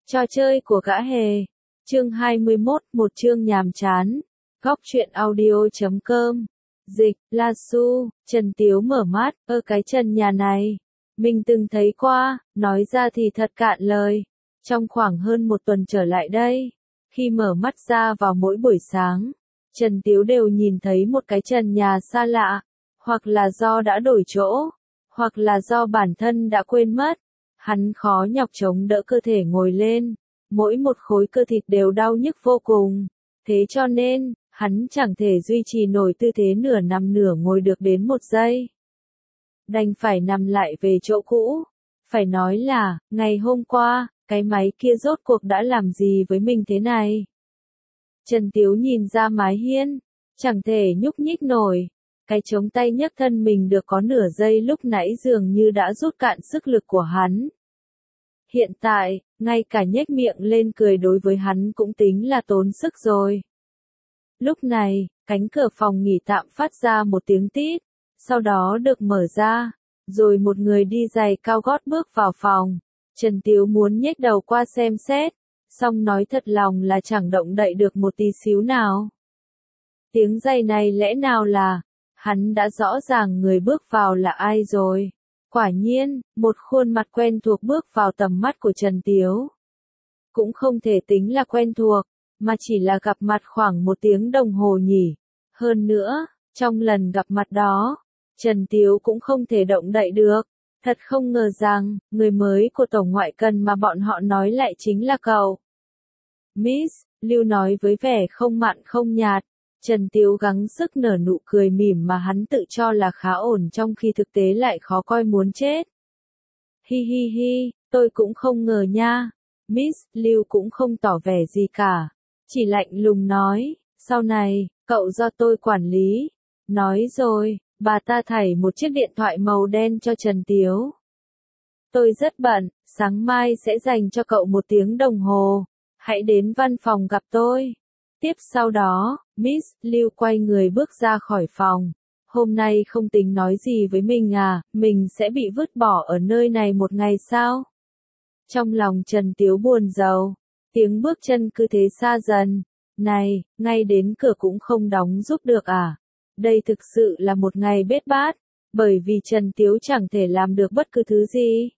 Trò chơi của gã hề. Chương 21, một chương nhàm chán. Góc truyện audio.com. Dịch, La Su, Trần Tiếu mở mắt, cái trần nhà này. Mình từng thấy qua, nói ra thì thật cạn lời. Trong khoảng hơn một tuần trở lại đây, khi mở mắt ra vào mỗi buổi sáng, Trần Tiếu đều nhìn thấy một cái trần nhà xa lạ, hoặc là do đã đổi chỗ, hoặc là do bản thân đã quên mất. Hắn khó nhọc chống đỡ cơ thể ngồi lên, mỗi một khối cơ thịt đều đau nhức vô cùng, thế cho nên, hắn chẳng thể duy trì nổi tư thế nửa nằm nửa ngồi được đến một giây. Đành phải nằm lại về chỗ cũ. Phải nói là, ngày hôm qua, cái máy kia rốt cuộc đã làm gì với mình thế này? Trần Tiếu nhìn ra mái hiên, chẳng thể nhúc nhích nổi. Cái chống tay nhấc thân mình được có nửa giây lúc nãy dường như đã rút cạn sức lực của hắn. Hiện tại, ngay cả nhếch miệng lên cười đối với hắn cũng tính là tốn sức rồi. Lúc này, cánh cửa phòng nghỉ tạm phát ra một tiếng tít, sau đó được mở ra, rồi một người đi giày cao gót bước vào phòng. Trần Tiếu muốn nhếch đầu qua xem xét, song nói thật lòng là chẳng động đậy được một tí xíu nào. Tiếng giày này lẽ nào là, hắn đã rõ ràng người bước vào là ai rồi. Quả nhiên, một khuôn mặt quen thuộc bước vào tầm mắt của Trần Tiếu. Cũng không thể tính là quen thuộc, mà chỉ là gặp mặt khoảng 1 tiếng đồng hồ nhỉ. Hơn nữa, trong lần gặp mặt đó, Trần Tiếu cũng không thể động đậy được. Thật không ngờ rằng, người mới của tổng ngoại cần mà bọn họ nói lại chính là cậu. Miss, Lưu nói với vẻ không mặn không nhạt. Trần Tiếu gắng sức nở nụ cười mỉm mà hắn tự cho là khá ổn trong khi thực tế lại khó coi muốn chết. Hi hi hi, tôi cũng không ngờ nha. Miss Lưu cũng không tỏ vẻ gì cả. Chỉ lạnh lùng nói, sau này, cậu do tôi quản lý. Nói rồi, bà ta thảy một chiếc điện thoại màu đen cho Trần Tiếu. Tôi rất bận, sáng mai sẽ dành cho cậu 1 tiếng đồng hồ. Hãy đến văn phòng gặp tôi. Tiếp sau đó, Miss Lưu quay người bước ra khỏi phòng. Hôm nay không tính nói gì với mình à, mình sẽ bị vứt bỏ ở nơi này một ngày sao? Trong lòng Trần Tiếu buồn rầu, tiếng bước chân cứ thế xa dần. Này, ngay đến cửa cũng không đóng giúp được à? Đây thực sự là một ngày bết bát, bởi vì Trần Tiếu chẳng thể làm được bất cứ thứ gì.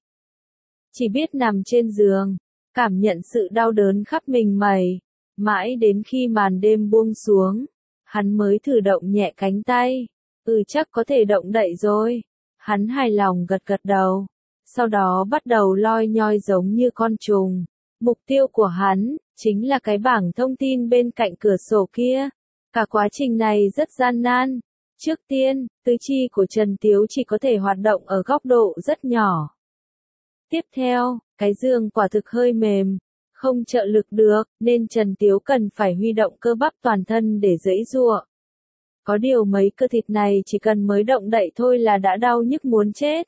Chỉ biết nằm trên giường, cảm nhận sự đau đớn khắp mình mẩy. Mãi đến khi màn đêm buông xuống, hắn mới thử động nhẹ cánh tay. Chắc có thể động đậy rồi. Hắn hài lòng gật gật đầu. Sau đó bắt đầu loi nhoi giống như con trùng. Mục tiêu của hắn, chính là cái bảng thông tin bên cạnh cửa sổ kia. Cả quá trình này rất gian nan. Trước tiên, tứ chi của Trần Tiếu chỉ có thể hoạt động ở góc độ rất nhỏ. Tiếp theo, cái giường quả thực hơi mềm. Không trợ lực được, nên Trần Tiếu cần phải huy động cơ bắp toàn thân để giãy giụa. Có điều mấy cơ thịt này chỉ cần mới động đậy thôi là đã đau nhức muốn chết.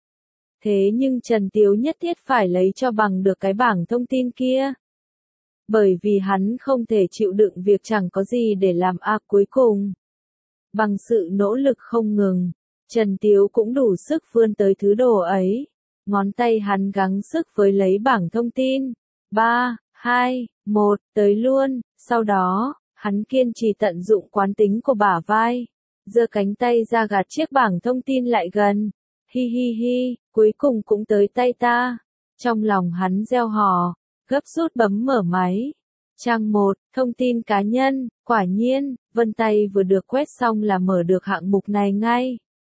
Thế nhưng Trần Tiếu nhất thiết phải lấy cho bằng được cái bảng thông tin kia. Bởi vì hắn không thể chịu đựng việc chẳng có gì để làm cuối cùng. Bằng sự nỗ lực không ngừng, Trần Tiếu cũng đủ sức vươn tới thứ đồ ấy. Ngón tay hắn gắng sức với lấy bảng thông tin. 3, 2, 1, tới luôn. Sau đó, hắn kiên trì tận dụng quán tính của bả vai. Giơ cánh tay ra gạt chiếc bảng thông tin lại gần. Hi hi hi, cuối cùng cũng tới tay ta. Trong lòng hắn reo hò, gấp rút bấm mở máy. Trang 1, thông tin cá nhân, quả nhiên, vân tay vừa được quét xong là mở được hạng mục này ngay.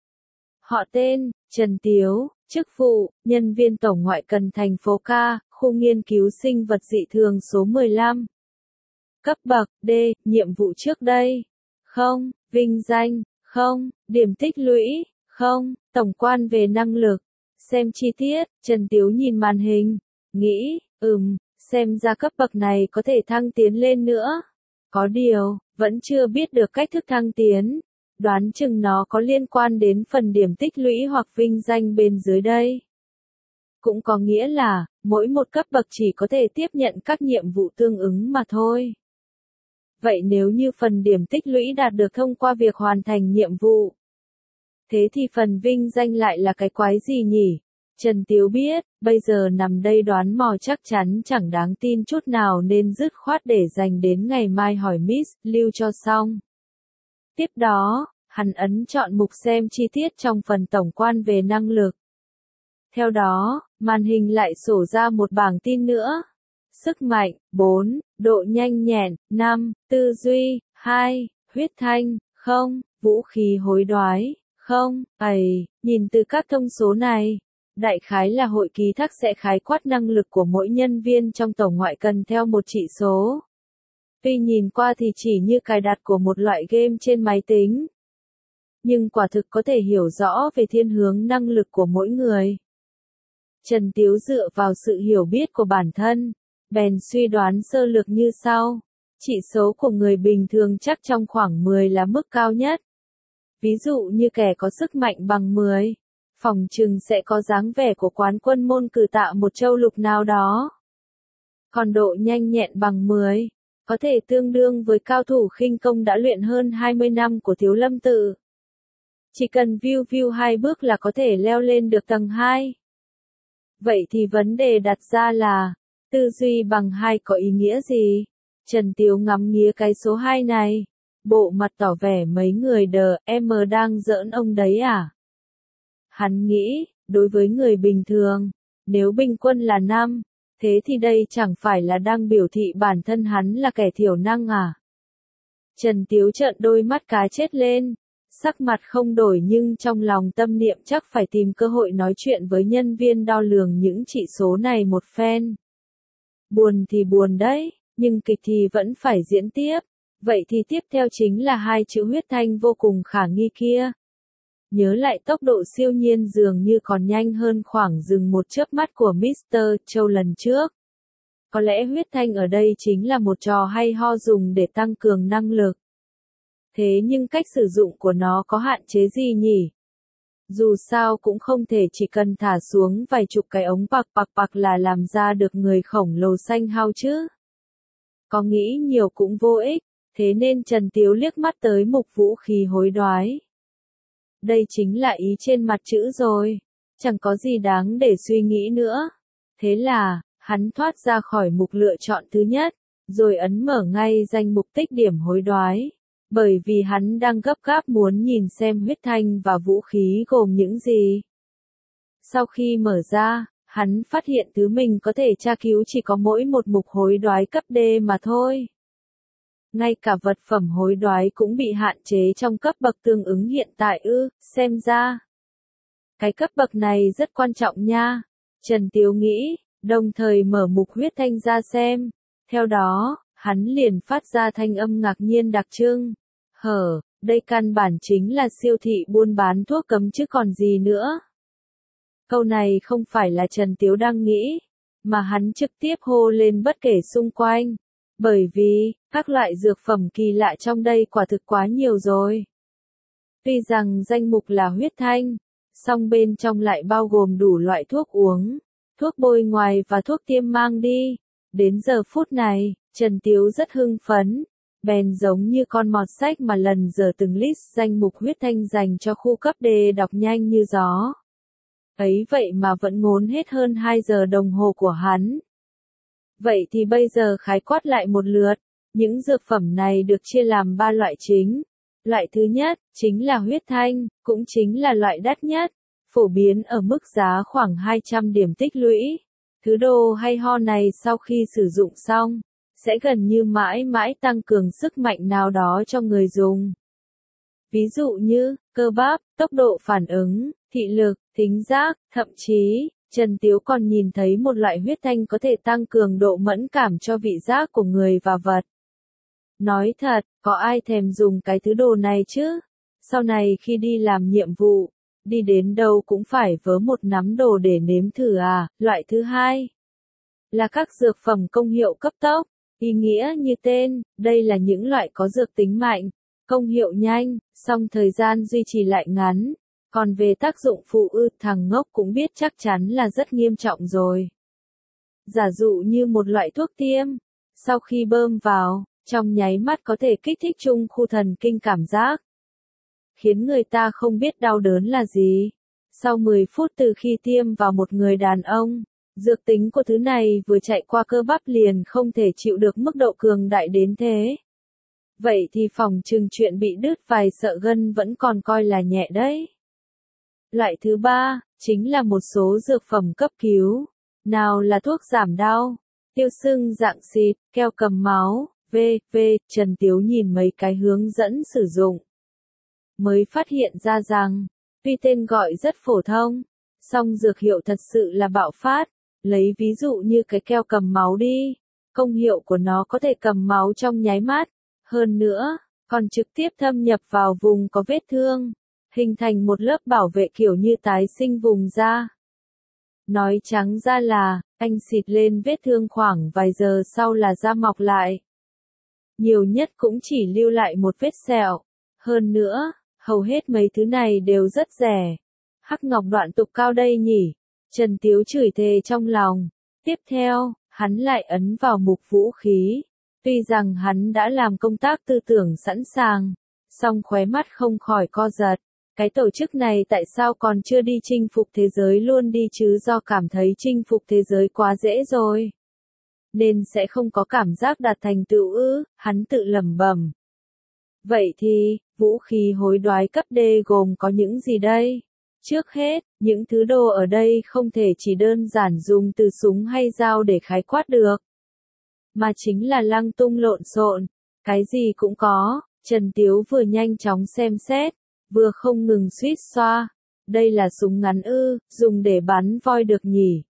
Họ tên, Trần Tiếu, chức vụ, nhân viên tổng ngoại cần thành phố Ca, khu nghiên cứu sinh vật dị thường số 15. Cấp bậc D, nhiệm vụ trước đây. Không, vinh danh, không, điểm tích lũy, không, tổng quan về năng lực. Xem chi tiết, Trần Tiếu nhìn màn hình, nghĩ, xem ra cấp bậc này có thể thăng tiến lên nữa. Có điều, vẫn chưa biết được cách thức thăng tiến. Đoán chừng nó có liên quan đến phần điểm tích lũy hoặc vinh danh bên dưới đây. Cũng có nghĩa là, mỗi một cấp bậc chỉ có thể tiếp nhận các nhiệm vụ tương ứng mà thôi. Vậy nếu như phần điểm tích lũy đạt được thông qua việc hoàn thành nhiệm vụ, thế thì phần vinh danh lại là cái quái gì nhỉ? Trần Tiếu biết, bây giờ nằm đây đoán mò chắc chắn chẳng đáng tin chút nào nên dứt khoát để dành đến ngày mai hỏi Miss Lưu cho xong. Tiếp đó, hắn ấn chọn mục xem chi tiết trong phần tổng quan về năng lực. Theo đó, màn hình lại sổ ra một bảng tin nữa. Sức mạnh, 4, độ nhanh nhẹn, 5, tư duy, 2, huyết thanh, 0, vũ khí hối đoái, 0, nhìn từ các thông số này, đại khái là hội ký thác sẽ khái quát năng lực của mỗi nhân viên trong tổng ngoại cần theo một chỉ số. Tuy nhìn qua thì chỉ như cài đặt của một loại game trên máy tính. Nhưng quả thực có thể hiểu rõ về thiên hướng năng lực của mỗi người. Trần Tiếu dựa vào sự hiểu biết của bản thân, bèn suy đoán sơ lược như sau. Chỉ số của người bình thường chắc trong khoảng 10 là mức cao nhất. Ví dụ như kẻ có sức mạnh bằng 10, phỏng chừng sẽ có dáng vẻ của quán quân môn cử tạ một châu lục nào đó. Còn độ nhanh nhẹn bằng 10, có thể tương đương với cao thủ khinh công đã luyện hơn 20 năm của Thiếu Lâm Tự. Chỉ cần view 2 bước là có thể leo lên được tầng 2. Vậy thì vấn đề đặt ra là, tư duy bằng 2 có ý nghĩa gì? Trần Tiếu ngắm nghía cái số 2 này, bộ mặt tỏ vẻ mấy người đờ, em đang giỡn ông đấy à? Hắn nghĩ, đối với người bình thường, nếu bình quân là 5, thế thì đây chẳng phải là đang biểu thị bản thân hắn là kẻ thiểu năng à? Trần Tiếu trợn đôi mắt cá chết lên, sắc mặt không đổi nhưng trong lòng tâm niệm chắc phải tìm cơ hội nói chuyện với nhân viên đo lường những chỉ số này một phen. Buồn thì buồn đấy, nhưng kịch thì vẫn phải diễn tiếp. Vậy thì tiếp theo chính là 2 chữ huyết thanh vô cùng khả nghi kia. Nhớ lại tốc độ siêu nhiên dường như còn nhanh hơn khoảng dừng một chớp mắt của Mr. Châu lần trước. Có lẽ huyết thanh ở đây chính là một trò hay ho dùng để tăng cường năng lực. Thế nhưng cách sử dụng của nó có hạn chế gì nhỉ? Dù sao cũng không thể chỉ cần thả xuống vài chục cái ống bạc là làm ra được người khổng lồ xanh hao chứ. Có nghĩ nhiều cũng vô ích, thế nên Trần Tiếu liếc mắt tới mục vũ khí hối đoái. Đây chính là ý trên mặt chữ rồi, chẳng có gì đáng để suy nghĩ nữa. Thế là, hắn thoát ra khỏi mục lựa chọn thứ nhất, rồi ấn mở ngay danh mục tích điểm hối đoái. Bởi vì hắn đang gấp gáp muốn nhìn xem huyết thanh và vũ khí gồm những gì. Sau khi mở ra, hắn phát hiện thứ mình có thể tra cứu chỉ có mỗi một mục hối đoái cấp D mà thôi. Ngay cả vật phẩm hối đoái cũng bị hạn chế trong cấp bậc tương ứng hiện tại xem ra. Cái cấp bậc này rất quan trọng nha, Trần Tiếu nghĩ, đồng thời mở mục huyết thanh ra xem. Theo đó, hắn liền phát ra thanh âm ngạc nhiên đặc trưng. Đây căn bản chính là siêu thị buôn bán thuốc cấm chứ còn gì nữa. Câu này không phải là Trần Tiếu đang nghĩ, mà hắn trực tiếp hô lên bất kể xung quanh. Bởi vì, các loại dược phẩm kỳ lạ trong đây quả thực quá nhiều rồi. Tuy rằng danh mục là huyết thanh, song bên trong lại bao gồm đủ loại thuốc uống, thuốc bôi ngoài và thuốc tiêm mang đi. Đến giờ phút này, Trần Tiếu rất hưng phấn. Bèn giống như con mọt sách mà lần giờ từng list danh mục huyết thanh dành cho khu cấp D đọc nhanh như gió. Ấy vậy mà vẫn ngốn hết hơn 2 giờ đồng hồ của hắn. Vậy thì bây giờ khái quát lại một lượt, những dược phẩm này được chia làm 3 loại chính. Loại thứ nhất, chính là huyết thanh, cũng chính là loại đắt nhất, phổ biến ở mức giá khoảng 200 điểm tích lũy. Thứ đồ hay ho này sau khi sử dụng xong, sẽ gần như mãi mãi tăng cường sức mạnh nào đó cho người dùng. Ví dụ như, cơ bắp, tốc độ phản ứng, thị lực, thính giác, thậm chí, Trần Tiếu còn nhìn thấy một loại huyết thanh có thể tăng cường độ mẫn cảm cho vị giác của người và vật. Nói thật, có ai thèm dùng cái thứ đồ này chứ? Sau này khi đi làm nhiệm vụ, đi đến đâu cũng phải vớ một nắm đồ để nếm thử à. Loại thứ hai là các dược phẩm công hiệu cấp tốc. Ý nghĩa như tên, đây là những loại có dược tính mạnh, công hiệu nhanh, song thời gian duy trì lại ngắn. Còn về tác dụng phụ thằng ngốc cũng biết chắc chắn là rất nghiêm trọng rồi. Giả dụ như một loại thuốc tiêm, sau khi bơm vào, trong nháy mắt có thể kích thích trung khu thần kinh cảm giác, khiến người ta không biết đau đớn là gì. Sau 10 phút từ khi tiêm vào một người đàn ông, dược tính của thứ này vừa chạy qua cơ bắp liền không thể chịu được mức độ cường đại đến thế. Vậy thì phòng chừng chuyện bị đứt vài sợi gân vẫn còn coi là nhẹ đấy. Loại thứ ba, chính là một số dược phẩm cấp cứu. Nào là thuốc giảm đau, tiêu sưng dạng xịt, keo cầm máu, v.v. Trần Tiếu nhìn mấy cái hướng dẫn sử dụng. Mới phát hiện ra rằng, tuy tên gọi rất phổ thông, song dược hiệu thật sự là bạo phát. Lấy ví dụ như cái keo cầm máu đi, công hiệu của nó có thể cầm máu trong nháy mắt. Hơn nữa, còn trực tiếp thâm nhập vào vùng có vết thương, hình thành một lớp bảo vệ kiểu như tái sinh vùng da. Nói trắng ra là, anh xịt lên vết thương khoảng vài giờ sau là da mọc lại. Nhiều nhất cũng chỉ lưu lại một vết sẹo. Hơn nữa, hầu hết mấy thứ này đều rất rẻ. Hắc ngọc đoạn tục cao đây nhỉ? Trần Tiếu chửi thề trong lòng. Tiếp theo, hắn lại ấn vào mục vũ khí. Tuy rằng hắn đã làm công tác tư tưởng sẵn sàng, song khóe mắt không khỏi co giật. Cái tổ chức này tại sao còn chưa đi chinh phục thế giới luôn đi chứ, do cảm thấy chinh phục thế giới quá dễ rồi, nên sẽ không có cảm giác đạt thành tựu ư, hắn tự lẩm bẩm. Vậy thì, vũ khí hối đoái cấp D gồm có những gì đây? Trước hết, những thứ đồ ở đây không thể chỉ đơn giản dùng từ súng hay dao để khái quát được, mà chính là lăng tung lộn xộn, cái gì cũng có. Trần Tiếu vừa nhanh chóng xem xét, vừa không ngừng suýt xoa. Đây là súng ngắn ư, dùng để bắn voi được nhỉ?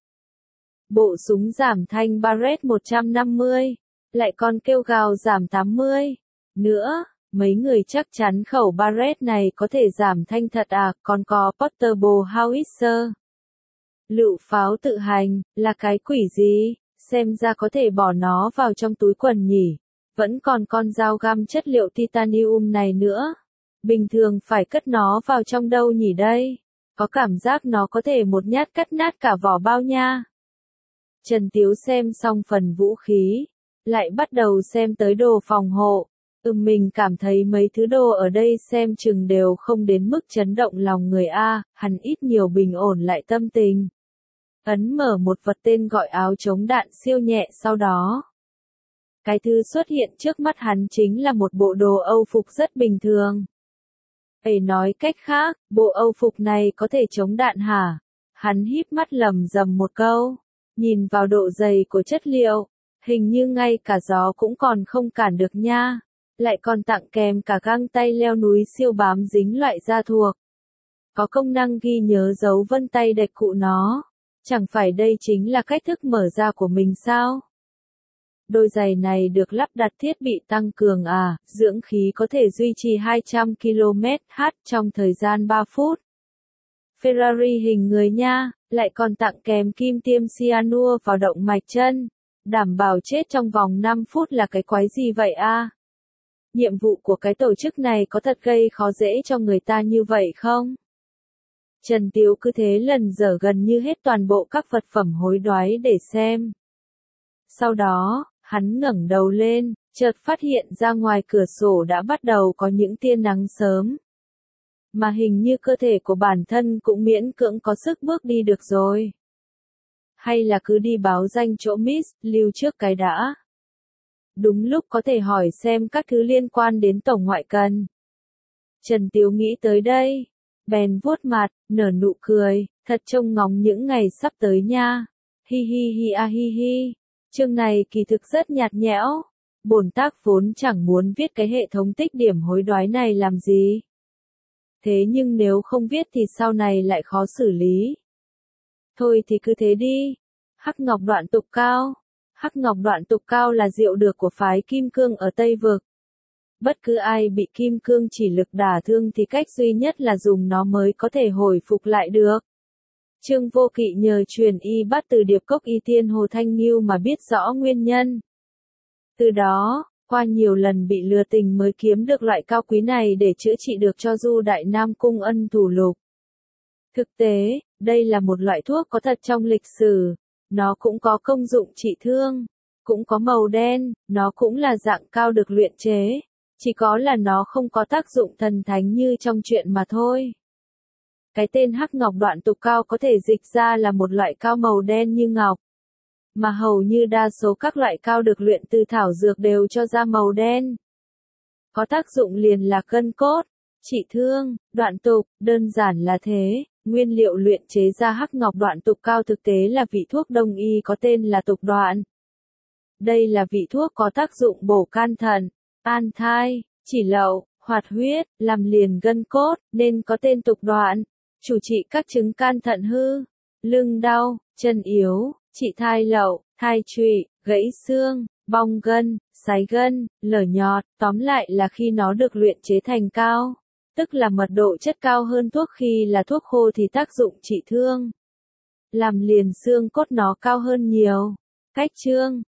Bộ súng giảm thanh Barrett 150, lại còn kêu gào giảm 80. Nữa, mấy người chắc chắn khẩu Barrett này có thể giảm thanh thật à, còn có Portable Howitzer. Lựu pháo tự hành, là cái quỷ gì? Xem ra có thể bỏ nó vào trong túi quần nhỉ. Vẫn còn con dao găm chất liệu titanium này nữa. Bình thường phải cất nó vào trong đâu nhỉ đây? Có cảm giác nó có thể một nhát cắt nát cả vỏ bao nha. Trần Tiếu xem xong phần vũ khí, lại bắt đầu xem tới đồ phòng hộ. Mình cảm thấy mấy thứ đồ ở đây xem chừng đều không đến mức chấn động lòng người a, hắn ít nhiều bình ổn lại tâm tình. Ấn mở một vật tên gọi áo chống đạn siêu nhẹ sau đó. Cái thứ xuất hiện trước mắt hắn chính là một bộ đồ Âu phục rất bình thường. Ấy nói cách khác, bộ Âu phục này có thể chống đạn hả? Hắn híp mắt lẩm bẩm một câu, nhìn vào độ dày của chất liệu, hình như ngay cả gió cũng còn không cản được nha. Lại còn tặng kèm cả găng tay leo núi siêu bám dính loại da thuộc. Có công năng ghi nhớ dấu vân tay đạch cụ nó. Chẳng phải đây chính là cách thức mở ra của mình sao? Đôi giày này được lắp đặt thiết bị tăng cường dưỡng khí có thể duy trì 200 km/h trong thời gian 3 phút. Ferrari hình người nha, lại còn tặng kèm kim tiêm cyanua vào động mạch chân. Đảm bảo chết trong vòng 5 phút là cái quái gì vậy a? Nhiệm vụ của cái tổ chức này có thật gây khó dễ cho người ta như vậy không? Trần Tiếu cứ thế lần dở gần như hết toàn bộ các vật phẩm hối đoái để xem. Sau đó, hắn ngẩng đầu lên, chợt phát hiện ra ngoài cửa sổ đã bắt đầu có những tia nắng sớm. Mà hình như cơ thể của bản thân cũng miễn cưỡng có sức bước đi được rồi. Hay là cứ đi báo danh chỗ Miss Lưu trước cái đã. Đúng lúc có thể hỏi xem các thứ liên quan đến tổng ngoại cần. Trần Tiếu nghĩ tới đây, bèn vuốt mặt, nở nụ cười, thật trông ngóng những ngày sắp tới nha. Hi hi hi a hi hi. Chương này kỳ thực rất nhạt nhẽo. Bổn tác vốn chẳng muốn viết cái hệ thống tích điểm hối đoái này làm gì. Thế nhưng nếu không viết thì sau này lại khó xử lý. Thôi thì cứ thế đi. Hắc ngọc đoạn tục cao. Hắc ngọc đoạn tục cao là rượu được của phái Kim Cương ở Tây Vực. Bất cứ ai bị Kim Cương chỉ lực đả thương thì cách duy nhất là dùng nó mới có thể hồi phục lại được. Trương Vô Kỵ nhờ truyền y bắt từ điệp cốc y tiên Hồ Thanh Nghiêu mà biết rõ nguyên nhân. Từ đó, qua nhiều lần bị lừa tình mới kiếm được loại cao quý này để chữa trị được cho Du Đại Nam Cung ân thủ lục. Thực tế, đây là một loại thuốc có thật trong lịch sử. Nó cũng có công dụng trị thương, cũng có màu đen, nó cũng là dạng cao được luyện chế. Chỉ có là nó không có tác dụng thần thánh như trong truyện mà thôi. Cái tên hắc ngọc đoạn tục cao có thể dịch ra là một loại cao màu đen như ngọc. Mà hầu như đa số các loại cao được luyện từ thảo dược đều cho ra màu đen. Có tác dụng liền là cân cốt, trị thương, đoạn tục, đơn giản là thế. Nguyên liệu luyện chế ra hắc ngọc đoạn tục cao thực tế là vị thuốc đông y có tên là tục đoạn. Đây là vị thuốc có tác dụng bổ can thận, an thai, chỉ lậu, hoạt huyết, làm liền gân cốt, nên có tên tục đoạn. Chủ trị các chứng can thận hư, lưng đau, chân yếu, trị thai lậu, thai trụy, gãy xương, bong gân, sái gân, lở nhọt, tóm lại là khi nó được luyện chế thành cao, tức là mật độ chất cao hơn thuốc khi là thuốc khô thì tác dụng trị thương. Làm liền xương cốt nó cao hơn nhiều. Cách chương